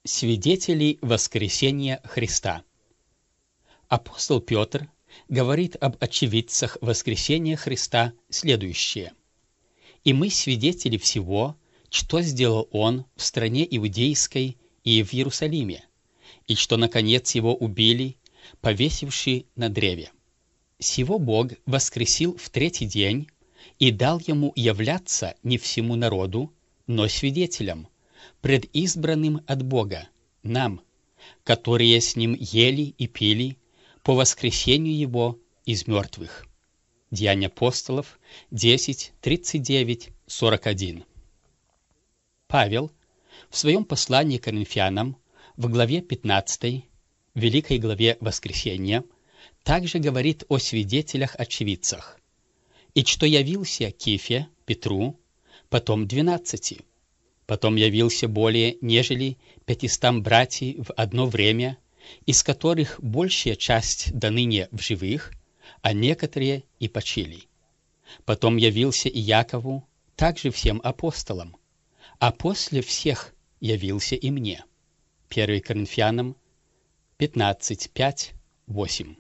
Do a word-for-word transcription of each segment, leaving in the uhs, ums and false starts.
Свидетелей воскресения Христа. Апостол Петр говорит об очевидцах воскресения Христа следующее. «И мы свидетели всего, что сделал Он в стране Иудейской и в Иерусалиме, и что, наконец, Его убили, повесивши на древе. Сего Бог воскресил в третий день и дал Ему являться не всему народу, но свидетелям, предизбранным от Бога, нам, которые с Ним ели и пили по воскресению Его из мертвых». Деяния апостолов десять, тридцать девять, сорок один. Павел в своем послании к Коринфянам в главе пятнадцатой, великой главе воскресения, также говорит о свидетелях-очевидцах, «И что явился Кифе, Петру, потом двенадцати, потом явился более, нежели пятистам братьев в одно время, из которых большая часть до ныне в живых, а некоторые и почили. Потом явился и Якову, также всем апостолам, а после всех явился и мне». первое Коринфянам пятнадцать, пять, восемь.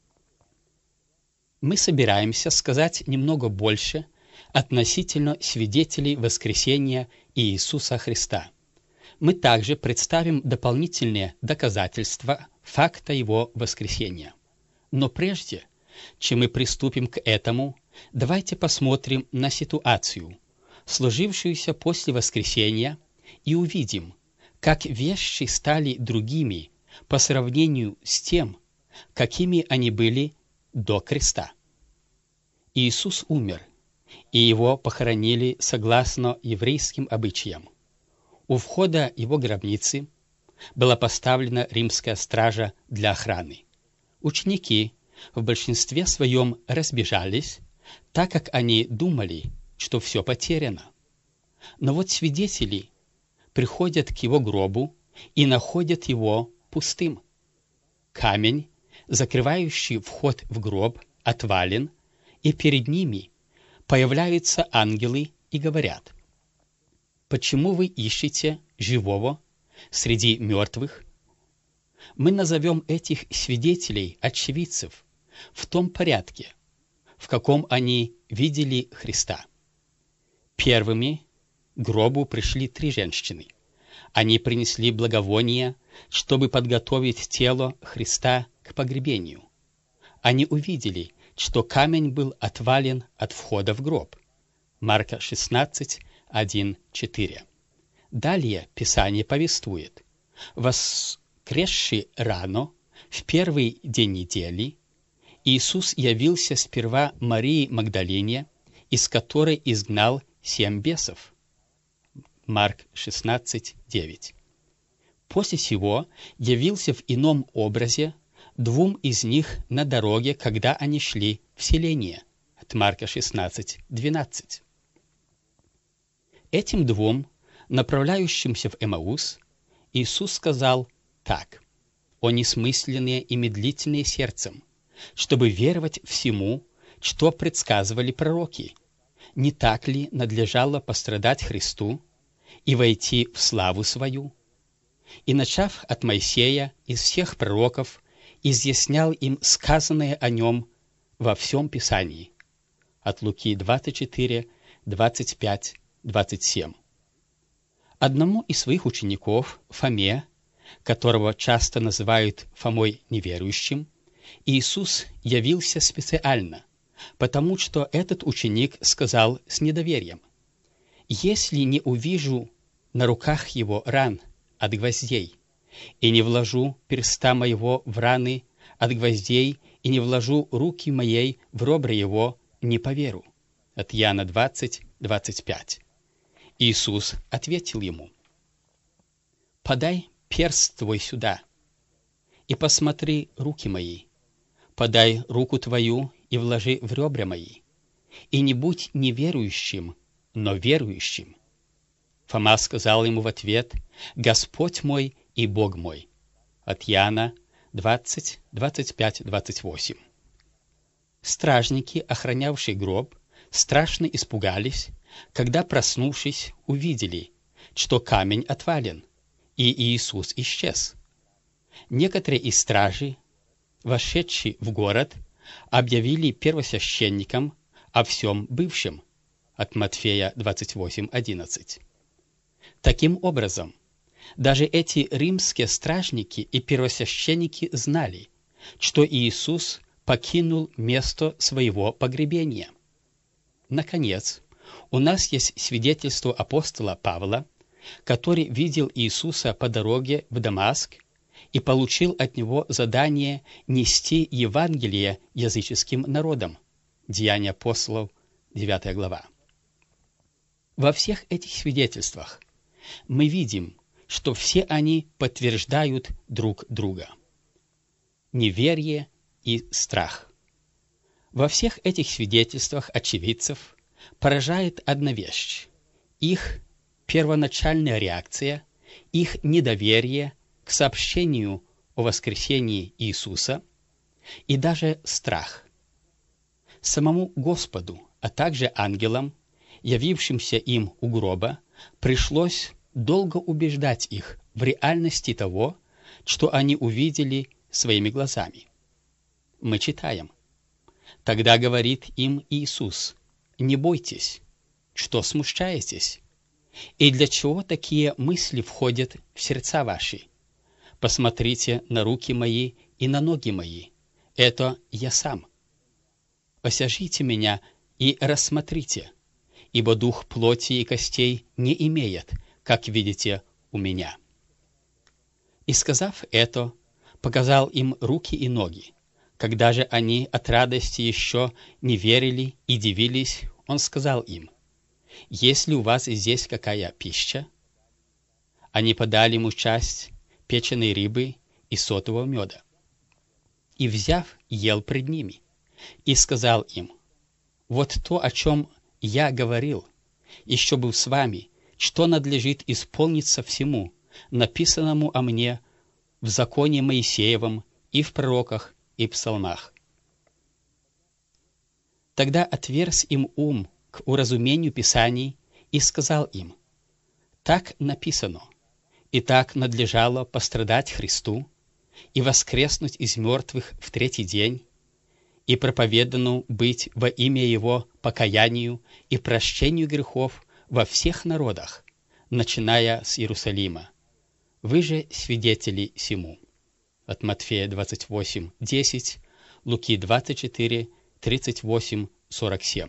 Мы собираемся сказать немного больше относительно свидетелей воскресения Иисуса Христа. Мы также представим дополнительные доказательства факта Его воскресения. Но прежде, чем мы приступим к этому, давайте посмотрим на ситуацию, сложившуюся после воскресения, и увидим, как вещи стали другими по сравнению с тем, какими они были до креста. Иисус умер, и Его похоронили согласно еврейским обычаям. У входа Его гробницы была поставлена римская стража для охраны. Ученики в большинстве своем разбежались, так как они думали, что все потеряно. Но вот свидетели приходят к Его гробу и находят его пустым. Камень, закрывающий вход в гроб, отвален, и перед ними появляются ангелы и говорят: «Почему вы ищете живого среди мертвых?» Мы назовем этих свидетелей, очевидцев, в том порядке, в каком они видели Христа. Первыми к гробу пришли три женщины. Они принесли благовония, чтобы подготовить тело Христа к погребению. Они увидели, что камень был отвален от входа в гроб. Марка шестнадцать, один, четыре. Далее Писание повествует: воскресший рано, в первый день недели, Иисус явился сперва Марии Магдалине, из которой изгнал семь бесов. Марк шестнадцать, девять. После сего явился в ином образе двум из них на дороге, когда они шли в селение. От Марка шестнадцать, двенадцать. Этим двум, направляющимся в Эмаус, Иисус сказал так: «О несмысленные и медлительные сердцем, чтобы веровать всему, что предсказывали пророки. Не так ли надлежало пострадать Христу и войти в славу свою?» И, начав от Моисея из всех пророков, изъяснял им сказанное о нем во всем Писании. От Луки двадцать четыре, двадцать пять, двадцать семь. Одному из своих учеников, Фоме, которого часто называют Фомой неверующим, Иисус явился специально, потому что этот ученик сказал с недоверием: «Если не увижу на руках его ран от гвоздей, и не вложу перста моего в раны от гвоздей, и не вложу руки моей в ребра его, не поверу». От Иоанна двадцать, двадцать пять. Иисус ответил ему: «Подай перст твой сюда, и посмотри руки мои. Подай руку твою и вложи в ребра мои. И не будь неверующим, но верующим». Фома сказал ему в ответ: «Господь мой и Бог мой». От Иоанна двадцать, двадцать пять, двадцать восемь. Стражники, охранявшие гроб, страшно испугались, когда, проснувшись, увидели, что камень отвален, и Иисус исчез. Некоторые из стражей, вошедшие в город, объявили первосвященникам о всем бывшем, от Матфея двадцать восемь одиннадцать. Таким образом, даже эти римские стражники и первосвященники знали, что Иисус покинул место своего погребения. Наконец, у нас есть свидетельство апостола Павла, который видел Иисуса по дороге в Дамаск и получил от него задание нести Евангелие языческим народам. Деяния апостолов, девятая глава. Во всех этих свидетельствах мы видим, что все они подтверждают друг друга. Неверие и страх. Во всех этих свидетельствах очевидцев поражает одна вещь – их первоначальная реакция, их недоверие к сообщению о воскресении Иисуса и даже страх. Самому Господу, а также ангелам, явившимся им у гроба, пришлось долго убеждать их в реальности того, что они увидели своими глазами. Мы читаем: «Тогда говорит им Иисус: не бойтесь, что смущаетесь? И для чего такие мысли входят в сердца ваши? Посмотрите на руки мои и на ноги мои. Это я сам. Осяжите меня и рассмотрите, ибо дух плоти и костей не имеет, как видите у меня». И, сказав это, показал им руки и ноги. Когда же они от радости еще не верили и дивились, он сказал им: «Есть ли у вас здесь какая пища?» Они подали ему часть печеной рыбы и сотого меда. И, взяв, ел пред ними, и сказал им: «Вот то, о чем я говорил, еще был с вами, что надлежит исполниться всему, написанному о мне в законе Моисеевом и в пророках и псалмах». Тогда отверз им ум к уразумению Писаний и сказал им: «Так написано, и так надлежало пострадать Христу и воскреснуть из мертвых в третий день, и проповедану быть во имя Его покаянию и прощению грехов во всех народах, начиная с Иерусалима. Вы же свидетели сему». От Матфея двадцать восемь десять, Луки двадцать четыре тридцать восемь сорок семь.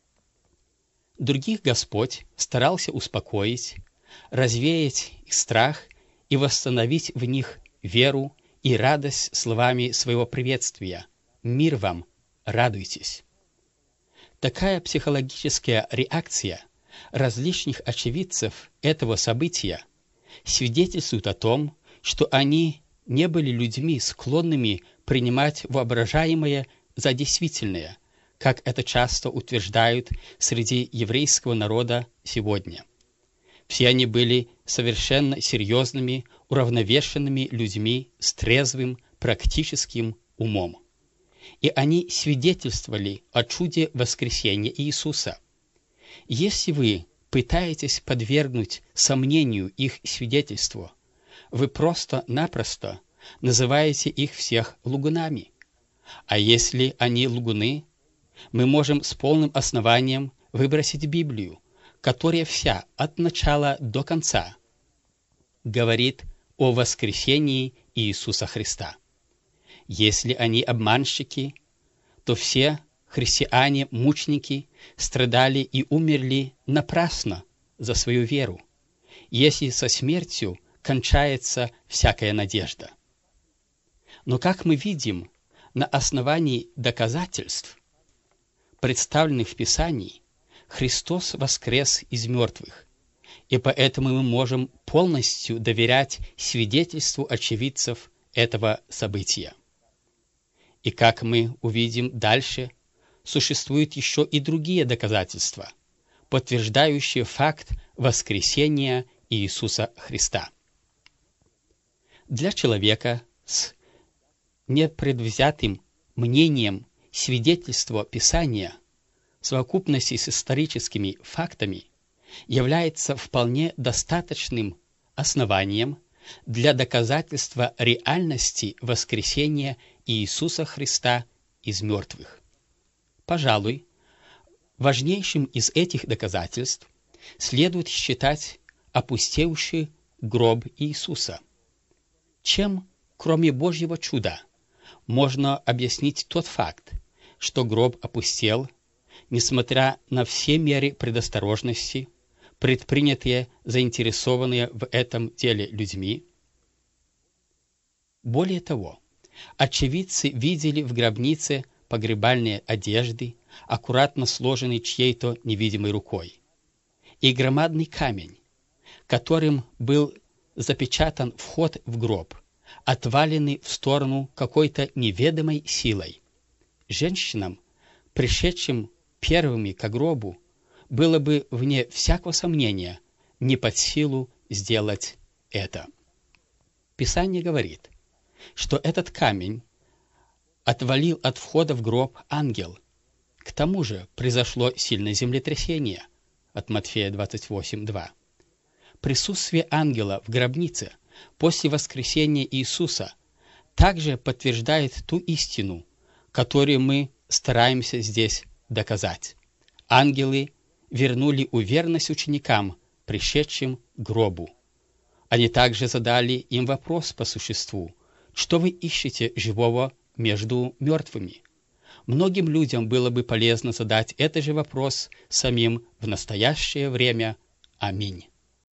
Других Господь старался успокоить, развеять их страх и восстановить в них веру и радость словами своего приветствия: «Мир вам, радуйтесь». Такая психологическая реакция различных очевидцев этого события свидетельствует о том, что они не были людьми, склонными принимать воображаемое за действительное, как это часто утверждают среди еврейского народа сегодня. Все они были совершенно серьезными, уравновешенными людьми с трезвым, практическим умом. И они свидетельствовали о чуде воскресения Иисуса. Если вы пытаетесь подвергнуть сомнению их свидетельству, вы просто-напросто называете их всех лгунами. А если они лгуны, мы можем с полным основанием выбросить Библию, которая вся от начала до конца говорит о воскресении Иисуса Христа. Если они обманщики, то все христиане-мученики страдали и умерли напрасно за свою веру, если со смертью кончается всякая надежда. Но, как мы видим, на основании доказательств, представленных в Писании, Христос воскрес из мертвых, и поэтому мы можем полностью доверять свидетельству очевидцев этого события. И как мы увидим дальше, существуют еще и другие доказательства, подтверждающие факт воскресения Иисуса Христа. Для человека с непредвзятым мнением свидетельство Писания в совокупности с историческими фактами является вполне достаточным основанием для доказательства реальности воскресения Иисуса Христа из мертвых. Пожалуй, важнейшим из этих доказательств следует считать опустевший гроб Иисуса. Чем, кроме Божьего чуда, можно объяснить тот факт, что гроб опустел, несмотря на все меры предосторожности, предпринятые заинтересованные в этом деле людьми? Более того, очевидцы видели в гробнице погребальные одежды, аккуратно сложенные чьей-то невидимой рукой, и громадный камень, которым был запечатан вход в гроб, отваленный в сторону какой-то неведомой силой. Женщинам, пришедшим первыми к гробу, было бы, вне всякого сомнения, не под силу сделать это. Писание говорит, что этот камень отвалил от входа в гроб ангел. К тому же произошло сильное землетрясение, от Матфея двадцать восемь два. Присутствие ангела в гробнице после воскресения Иисуса также подтверждает ту истину, которую мы стараемся здесь доказать. Ангелы вернули уверенность ученикам, пришедшим к гробу. Они также задали им вопрос по существу: что вы ищете живого между мертвыми? Многим людям было бы полезно задать этот же вопрос самим в настоящее время. Аминь.